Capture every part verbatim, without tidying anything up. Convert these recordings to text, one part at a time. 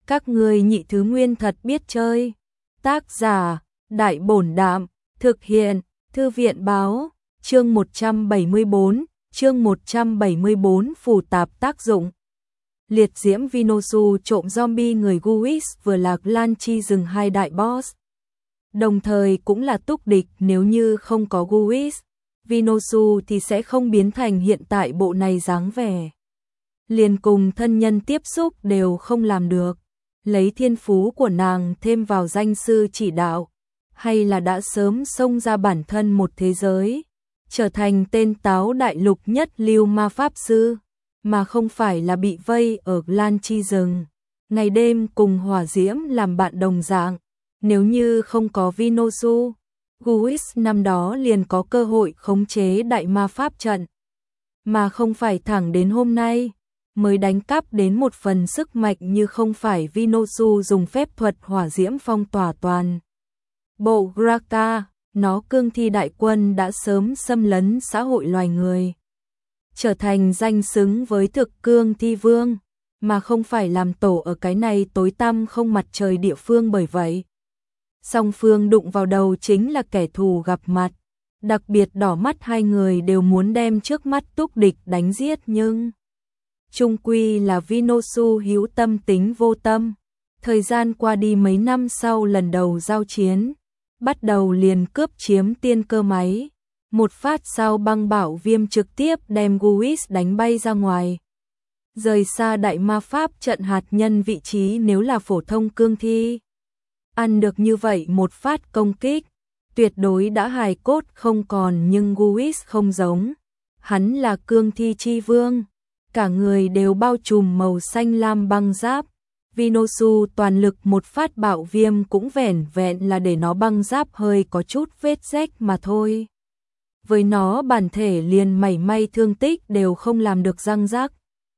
Các ngươi nhị thứ nguyên thật biết chơi. Tác giả, Đại Bổn Đạm, thực hiện, Thư viện Báo, chương một trăm bảy mươi tư, chương một trăm bảy mươi tư phù tạp tác dụng. Liệt diễm Vinosu trộm zombie người Guis vừa là Lan Chi rừng hai đại boss. Đồng thời cũng là túc địch, nếu như không có Guis, Vinosu thì sẽ không biến thành hiện tại bộ này dáng vẻ. Liền cùng thân nhân tiếp xúc đều không làm được. Lấy thiên phú của nàng thêm vào danh sư chỉ đạo, hay là đã sớm xông ra bản thân một thế giới, trở thành tên táo đại lục nhất lưu ma pháp sư, mà không phải là bị vây ở Lan Chi rừng, ngày đêm cùng hỏa diễm làm bạn đồng dạng. Nếu như không có Vinosu, Guis năm đó liền có cơ hội khống chế đại ma pháp trận, mà không phải thẳng đến hôm nay mới đánh cắp đến một phần sức mạnh, như không phải Vinosu dùng phép thuật hỏa diễm phong tỏa toàn bộ Graka, nó cương thi đại quân đã sớm xâm lấn xã hội loài người, trở thành danh xứng với thực cương thi vương, mà không phải làm tổ ở cái này tối tăm không mặt trời địa phương. Bởi vậy, song phương đụng vào đầu chính là kẻ thù gặp mặt, đặc biệt đỏ mắt hai người đều muốn đem trước mắt túc địch đánh giết, nhưng chung quy là Vinosu hữu tâm tính vô tâm. Thời gian qua đi mấy năm sau lần đầu giao chiến, bắt đầu liền cướp chiếm tiên cơ máy. Một phát sau băng bảo viêm trực tiếp đem Guis đánh bay ra ngoài, rời xa đại ma pháp trận hạt nhân vị trí. Nếu là phổ thông cương thi, ăn được như vậy một phát công kích, tuyệt đối đã hài cốt không còn, nhưng Guis không giống. Hắn là cương thi chi vương, cả người đều bao trùm màu xanh lam băng giáp. Vinosu toàn lực một phát bạo viêm cũng vẻn vẹn là để nó băng giáp hơi có chút vết rách mà thôi. Với nó bản thể liền mảy may thương tích đều không làm được răng rắc.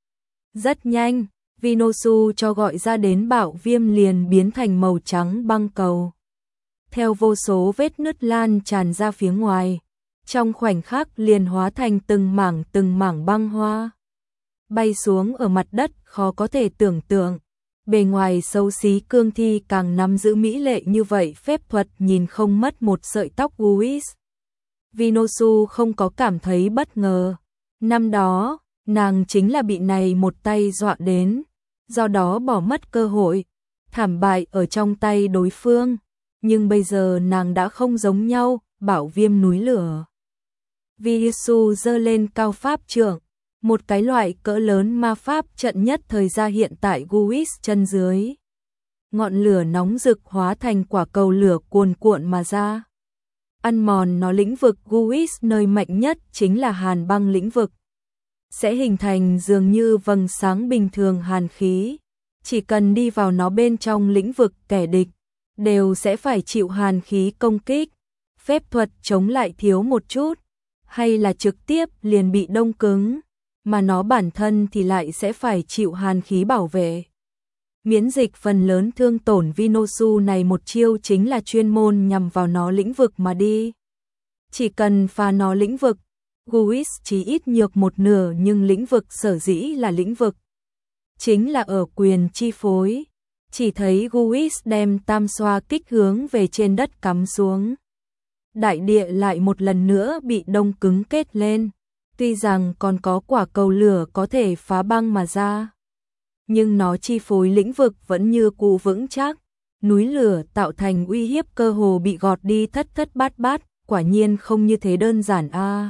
Rất nhanh, Vinosu cho gọi ra đến bạo viêm liền biến thành màu trắng băng cầu, theo vô số vết nứt lan tràn ra phía ngoài, trong khoảnh khắc liền hóa thành từng mảng từng mảng băng hoa, bay xuống ở mặt đất. Khó có thể tưởng tượng, bề ngoài xấu xí cương thi càng nắm giữ mỹ lệ như vậy phép thuật, nhìn không mất một sợi tóc. Guis, Vinosu không có cảm thấy bất ngờ. Năm đó, nàng chính là bị này một tay dọa đến, do đó bỏ mất cơ hội, thảm bại ở trong tay đối phương. Nhưng bây giờ nàng đã không giống nhau, bảo viêm núi lửa. Vinosu giơ lên cao pháp trượng, một cái loại cỡ lớn ma pháp trận nhất thời ra hiện tại Guis chân dưới. Ngọn lửa nóng rực hóa thành quả cầu lửa cuồn cuộn mà ra, ăn mòn nó lĩnh vực. Guis nơi mạnh nhất chính là hàn băng lĩnh vực, sẽ hình thành dường như vầng sáng bình thường hàn khí. Chỉ cần đi vào nó bên trong lĩnh vực, kẻ địch đều sẽ phải chịu hàn khí công kích. Phép thuật chống lại thiếu một chút, hay là trực tiếp liền bị đông cứng, mà nó bản thân thì lại sẽ phải chịu hàn khí bảo vệ. Miễn dịch phần lớn thương tổn. Vinosu này một chiêu chính là chuyên môn nhằm vào nó lĩnh vực mà đi. Chỉ cần phá nó lĩnh vực, Guis chỉ ít nhược một nửa, nhưng lĩnh vực sở dĩ là lĩnh vực, chính là ở quyền chi phối. Chỉ thấy Guis đem tam xoa kích hướng về trên đất cắm xuống. Đại địa lại một lần nữa bị đông cứng kết lên. Tuy rằng còn có quả cầu lửa có thể phá băng mà ra, nhưng nó chi phối lĩnh vực vẫn như cũ vững chắc. Núi lửa tạo thành uy hiếp cơ hồ bị gọt đi thất thất bát bát, quả nhiên không như thế đơn giản a. À.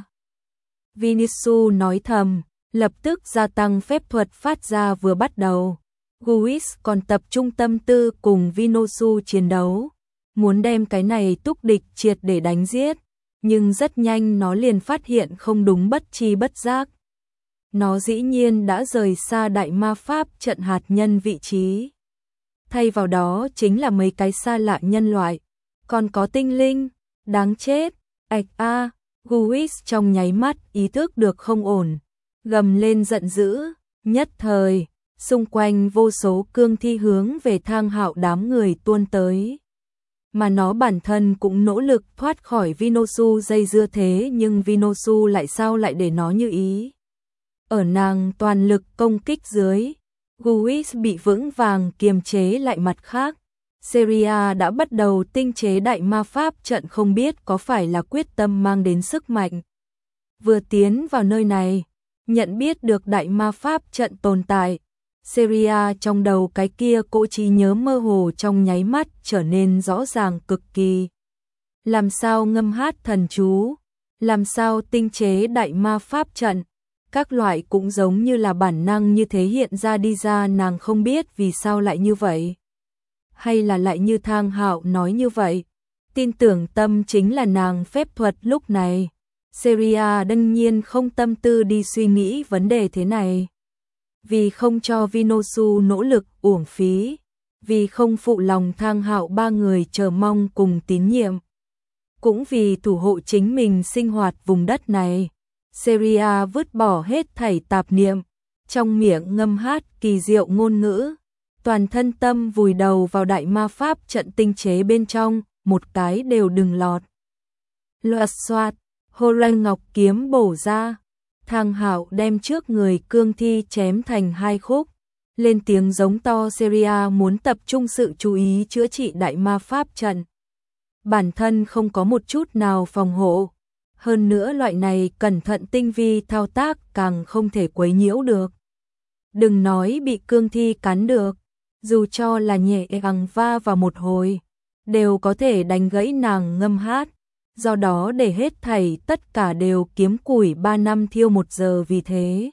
Vinosu nói thầm, lập tức gia tăng phép thuật phát ra. Vừa bắt đầu, Guis còn tập trung tâm tư cùng Vinosu chiến đấu, muốn đem cái này túc địch triệt để đánh giết. Nhưng rất nhanh nó liền phát hiện không đúng, bất chi bất giác nó dĩ nhiên đã rời xa đại ma pháp trận hạt nhân vị trí. Thay vào đó chính là mấy cái xa lạ nhân loại, còn có tinh linh. Đáng chết, ạch a. Guis trong nháy mắt ý thức được không ổn, gầm lên giận dữ. Nhất thời, xung quanh vô số cương thi hướng về Thang Hạo đám người tuôn tới, mà nó bản thân cũng nỗ lực thoát khỏi Vinosu dây dưa, thế nhưng Vinosu lại sao lại để nó như ý. Ở nàng toàn lực công kích dưới, Guis bị vững vàng kiềm chế lại. Mặt khác, Seria đã bắt đầu tinh chế đại ma pháp trận, không biết có phải là quyết tâm mang đến sức mạnh. Vừa tiến vào nơi này, nhận biết được đại ma pháp trận tồn tại, Seria trong đầu cái kia cỗ trí nhớ mơ hồ trong nháy mắt trở nên rõ ràng cực kỳ. Làm sao ngâm hát thần chú, làm sao tinh chế đại ma pháp trận, các loại cũng giống như là bản năng như thế hiện ra đi ra. Nàng không biết vì sao lại như vậy, hay là lại như Thang Hạo nói như vậy. Tin tưởng tâm chính là nàng phép thuật lúc này. Seria đương nhiên không tâm tư đi suy nghĩ vấn đề thế này. Vì không cho Vinosu nỗ lực uổng phí, vì không phụ lòng Thang Hạo ba người chờ mong cùng tín nhiệm, cũng vì thủ hộ chính mình sinh hoạt vùng đất này, Seria vứt bỏ hết thảy tạp niệm, trong miệng ngâm hát kỳ diệu ngôn ngữ, toàn thân tâm vùi đầu vào đại ma pháp trận tinh chế bên trong, một cái đều đừng lọt. Loạt xoạt, Hồ Lanh Ngọc kiếm bổ ra, Thang Hạo đem trước người cương thi chém thành hai khúc, lên tiếng giống to. Seria muốn tập trung sự chú ý chữa trị đại ma pháp trận. Bản thân không có một chút nào phòng hộ, hơn nữa loại này cẩn thận tinh vi thao tác càng không thể quấy nhiễu được. Đừng nói bị cương thi cắn được, dù cho là nhẹ gằng va vào một hồi, đều có thể đánh gãy nàng ngâm hát. Do đó để hết thảy tất cả đều kiếm củi ba năm thiêu một giờ. Vì thế,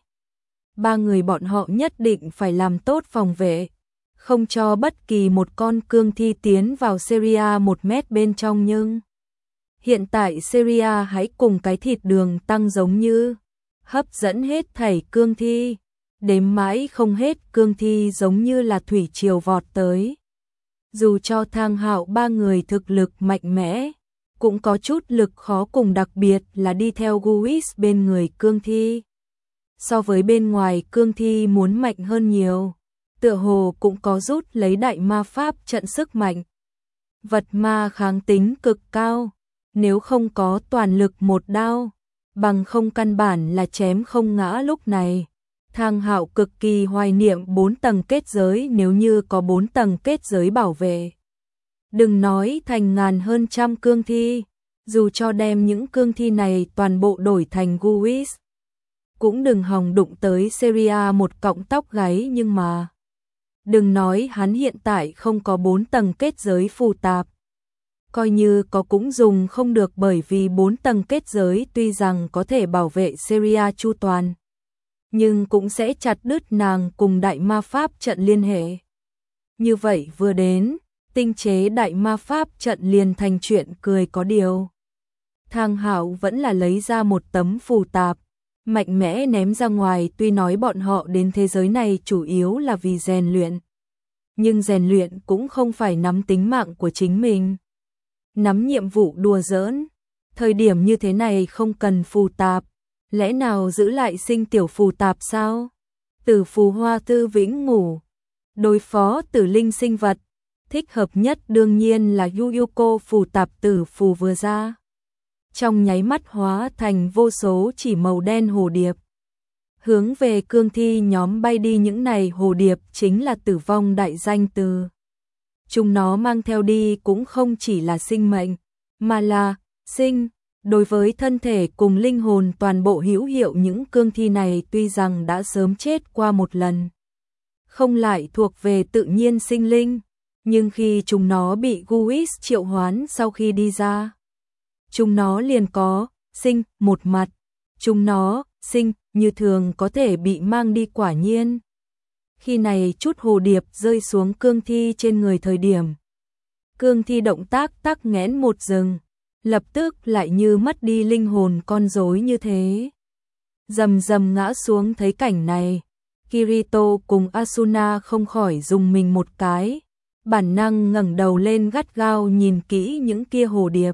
ba người bọn họ nhất định phải làm tốt phòng vệ, không cho bất kỳ một con cương thi tiến vào Seria một mét bên trong. Nhưng hiện tại Seria hãy cùng cái thịt đường tăng giống như hấp dẫn hết thảy cương thi, đếm mãi không hết cương thi giống như là thủy triều vọt tới. Dù cho Thang Hạo ba người thực lực mạnh mẽ, cũng có chút lực khó cùng, đặc biệt là đi theo Guis bên người cương thi. So với bên ngoài cương thi muốn mạnh hơn nhiều, tựa hồ cũng có rút lấy đại ma pháp trận sức mạnh. Vật ma kháng tính cực cao, nếu không có toàn lực một đao, bằng không căn bản là chém không ngã. Lúc này, Thang Hạo cực kỳ hoài niệm bốn tầng kết giới, nếu như có bốn tầng kết giới bảo vệ. Đừng nói thành ngàn hơn trăm cương thi, dù cho đem những cương thi này toàn bộ đổi thành Guis, cũng đừng hòng đụng tới Seria một cọng tóc gáy. Nhưng mà, đừng nói hắn hiện tại không có bốn tầng kết giới phù tạp, coi như có cũng dùng không được, bởi vì bốn tầng kết giới tuy rằng có thể bảo vệ Seria chu toàn, nhưng cũng sẽ chặt đứt nàng cùng đại ma pháp trận liên hệ. Như vậy vừa đến, tinh chế đại ma pháp trận liền thành chuyện cười. Có điều, Thang Hạo vẫn là lấy ra một tấm phù tạp, mạnh mẽ ném ra ngoài. Tuy nói bọn họ đến thế giới này chủ yếu là vì rèn luyện, nhưng rèn luyện cũng không phải nắm tính mạng của chính mình, nắm nhiệm vụ đùa giỡn. Thời điểm như thế này không cần phù tạp, lẽ nào giữ lại sinh tiểu phù tạp sao? Tử phù hoa tư vĩnh ngủ, đối phó tử linh sinh vật, thích hợp nhất đương nhiên là Yuyuko phù tạp. Tử phù vừa ra, trong nháy mắt hóa thành vô số chỉ màu đen hồ điệp, hướng về cương thi nhóm bay đi. Những này hồ điệp chính là tử vong đại danh từ. Chúng nó mang theo đi cũng không chỉ là sinh mệnh, mà là sinh, đối với thân thể cùng linh hồn toàn bộ hữu hiệu. Những cương thi này tuy rằng đã sớm chết qua một lần, không lại thuộc về tự nhiên sinh linh, nhưng khi chúng nó bị Guis triệu hoán sau khi đi ra, chúng nó liền có sinh một mặt. Chúng nó sinh như thường có thể bị mang đi. Quả nhiên, khi này chút hồ điệp rơi xuống cương thi trên người thời điểm, cương thi động tác tắc nghẽn một dừng, lập tức lại như mất đi linh hồn con rối như thế, rầm rầm ngã xuống. Thấy cảnh này, Kirito cùng Asuna không khỏi dùng mình một cái, bản năng ngẩng đầu lên gắt gao nhìn kỹ những kia hồ điệp,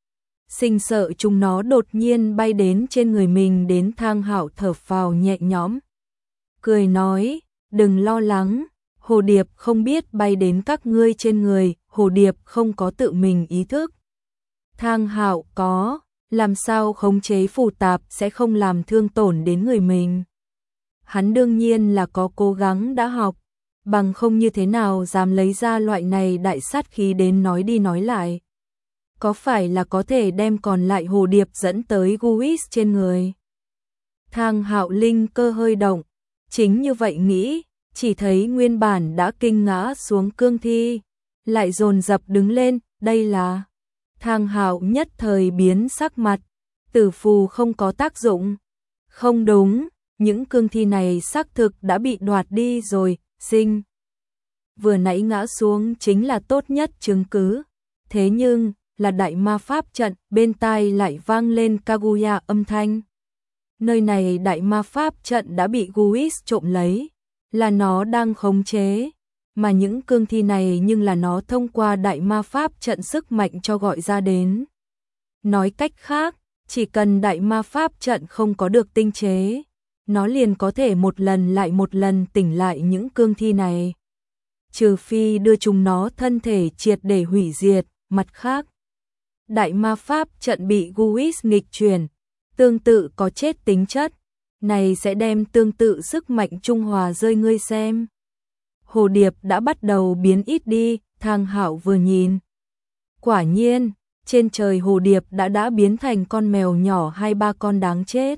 sinh sợ chúng nó đột nhiên bay đến trên người mình. Đến Thang Hạo thở phào nhẹ nhõm, cười nói, đừng lo lắng, hồ điệp không biết bay đến các ngươi trên người, hồ điệp không có tự mình ý thức. Thang Hạo có, làm sao khống chế phù tạp sẽ không làm thương tổn đến người mình. Hắn đương nhiên là có cố gắng đã học, bằng không như thế nào dám lấy ra loại này đại sát khí đến nói đi nói lại. Có phải là có thể đem còn lại hồ điệp dẫn tới Guis trên người? Thang Hạo linh cơ hơi động, chính như vậy nghĩ, chỉ thấy nguyên bản đã kinh ngã xuống cương thi, lại dồn dập đứng lên, đây là... Thang Hạo nhất thời biến sắc mặt, tử phù không có tác dụng. Không đúng, những cương thi này xác thực đã bị đoạt đi rồi, sinh. Vừa nãy ngã xuống chính là tốt nhất chứng cứ. Thế nhưng, là đại ma pháp trận, bên tai lại vang lên Kaguya âm thanh. Nơi này đại ma pháp trận đã bị Guis trộm lấy, là nó đang khống chế, mà những cương thi này nhưng là nó thông qua đại ma pháp trận sức mạnh cho gọi ra đến. Nói cách khác, chỉ cần đại ma pháp trận không có được tinh chế, nó liền có thể một lần lại một lần tỉnh lại những cương thi này. Trừ phi đưa chúng nó thân thể triệt để hủy diệt, mặt khác. Đại ma pháp trận bị Guis nghịch chuyển, tương tự có chết tính chất, này sẽ đem tương tự sức mạnh trung hòa rơi ngươi xem. Hồ điệp đã bắt đầu biến ít đi, Thang Hạo vừa nhìn. Quả nhiên, trên trời hồ điệp đã đã biến thành con mèo nhỏ hai ba con đáng chết.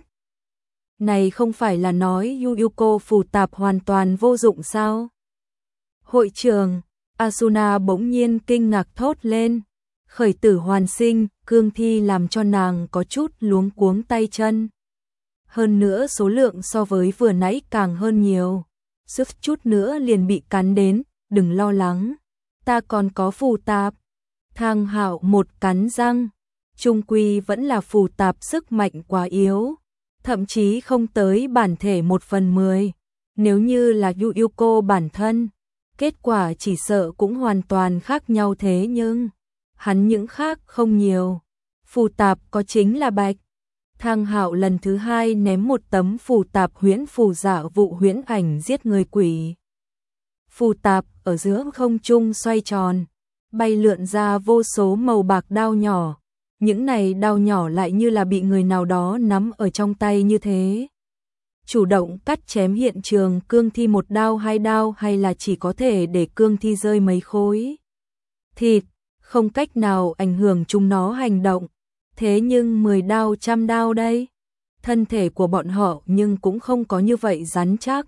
Này không phải là nói Yu Yuko phù tạp hoàn toàn vô dụng sao? Hội trường, Asuna bỗng nhiên kinh ngạc thốt lên. Khởi tử hoàn sinh, cương thi làm cho nàng có chút luống cuống tay chân. Hơn nữa số lượng so với vừa nãy càng hơn nhiều. Sức chút nữa liền bị cắn đến, đừng lo lắng. Ta còn có phù tạp. Thang Hạo một cắn răng. Trung quy vẫn là phù tạp sức mạnh quá yếu. Thậm chí không tới bản thể một phần mười. Nếu như là Yu Yuko bản thân, kết quả chỉ sợ cũng hoàn toàn khác nhau thế nhưng... Hắn những khác không nhiều. Phù tạp có chính là bạch. Thang Hạo lần thứ hai ném một tấm phù tạp huyễn phù giả vụ huyễn ảnh giết người quỷ. Phù tạp ở giữa không trung xoay tròn, bay lượn ra vô số màu bạc đao nhỏ. Những này đao nhỏ lại như là bị người nào đó nắm ở trong tay như thế. Chủ động cắt chém hiện trường cương thi một đao hai đao hay là chỉ có thể để cương thi rơi mấy khối thịt. Không cách nào ảnh hưởng chúng nó hành động. Thế nhưng mười đao trăm đao đây, thân thể của bọn họ nhưng cũng không có như vậy rắn chắc.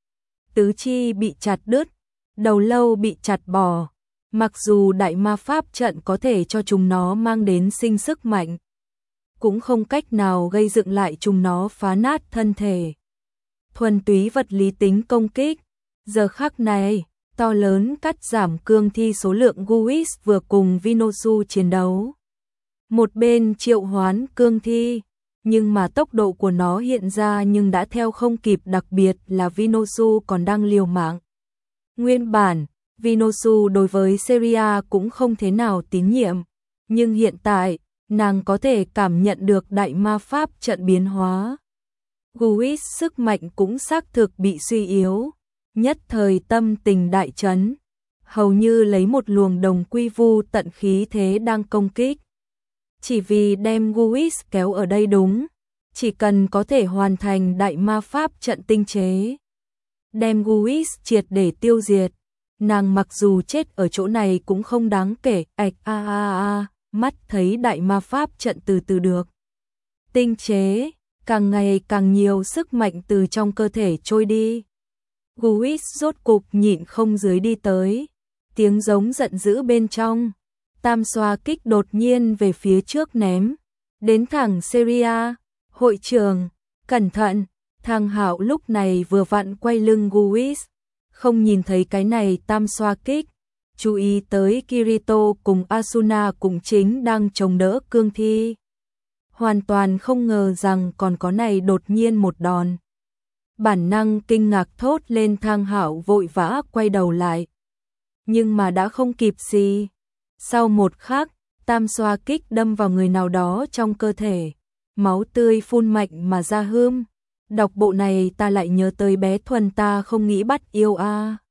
Tứ chi bị chặt đứt, đầu lâu bị chặt bỏ. Mặc dù đại ma pháp trận có thể cho chúng nó mang đến sinh sức mạnh, cũng không cách nào gây dựng lại chúng nó phá nát thân thể. Thuần túy vật lý tính công kích. Giờ khắc này, to lớn cắt giảm cương thi số lượng Guis vừa cùng Vinosu chiến đấu. Một bên triệu hoán cương thi, nhưng mà tốc độ của nó hiện ra nhưng đã theo không kịp, đặc biệt là Vinosu còn đang liều mạng. Nguyên bản, Vinosu đối với Seria cũng không thế nào tín nhiệm, nhưng hiện tại, nàng có thể cảm nhận được đại ma pháp trận biến hóa. Guis sức mạnh cũng xác thực bị suy yếu. Nhất thời tâm tình đại chấn, hầu như lấy một luồng đồng quy vu tận khí thế đang công kích. Chỉ vì đem Guis kéo ở đây đúng, chỉ cần có thể hoàn thành đại ma pháp trận tinh chế. Đem Guis triệt để tiêu diệt, nàng mặc dù chết ở chỗ này cũng không đáng kể. Ảch a a a, mắt thấy đại ma pháp trận từ từ được tinh chế, càng ngày càng nhiều sức mạnh từ trong cơ thể trôi đi. Guis rốt cục nhịn không dưới đi tới, tiếng giống giận dữ bên trong, tam xoa kích đột nhiên về phía trước ném, đến thẳng Seria. Hội trường, cẩn thận. Thang Hạo lúc này vừa vặn quay lưng Guis, không nhìn thấy cái này tam xoa kích, chú ý tới Kirito cùng Asuna cũng chính đang chống đỡ cương thi. Hoàn toàn không ngờ rằng còn có này đột nhiên một đòn. Bản năng kinh ngạc thốt lên, Thang Hạo vội vã quay đầu lại. Nhưng mà đã không kịp gì. Sau một khắc, tam xoa kích đâm vào người nào đó trong cơ thể. Máu tươi phun mạnh mà ra hươm. Đọc bộ này ta lại nhớ tới bé Thuần ta không nghĩ bắt yêu a.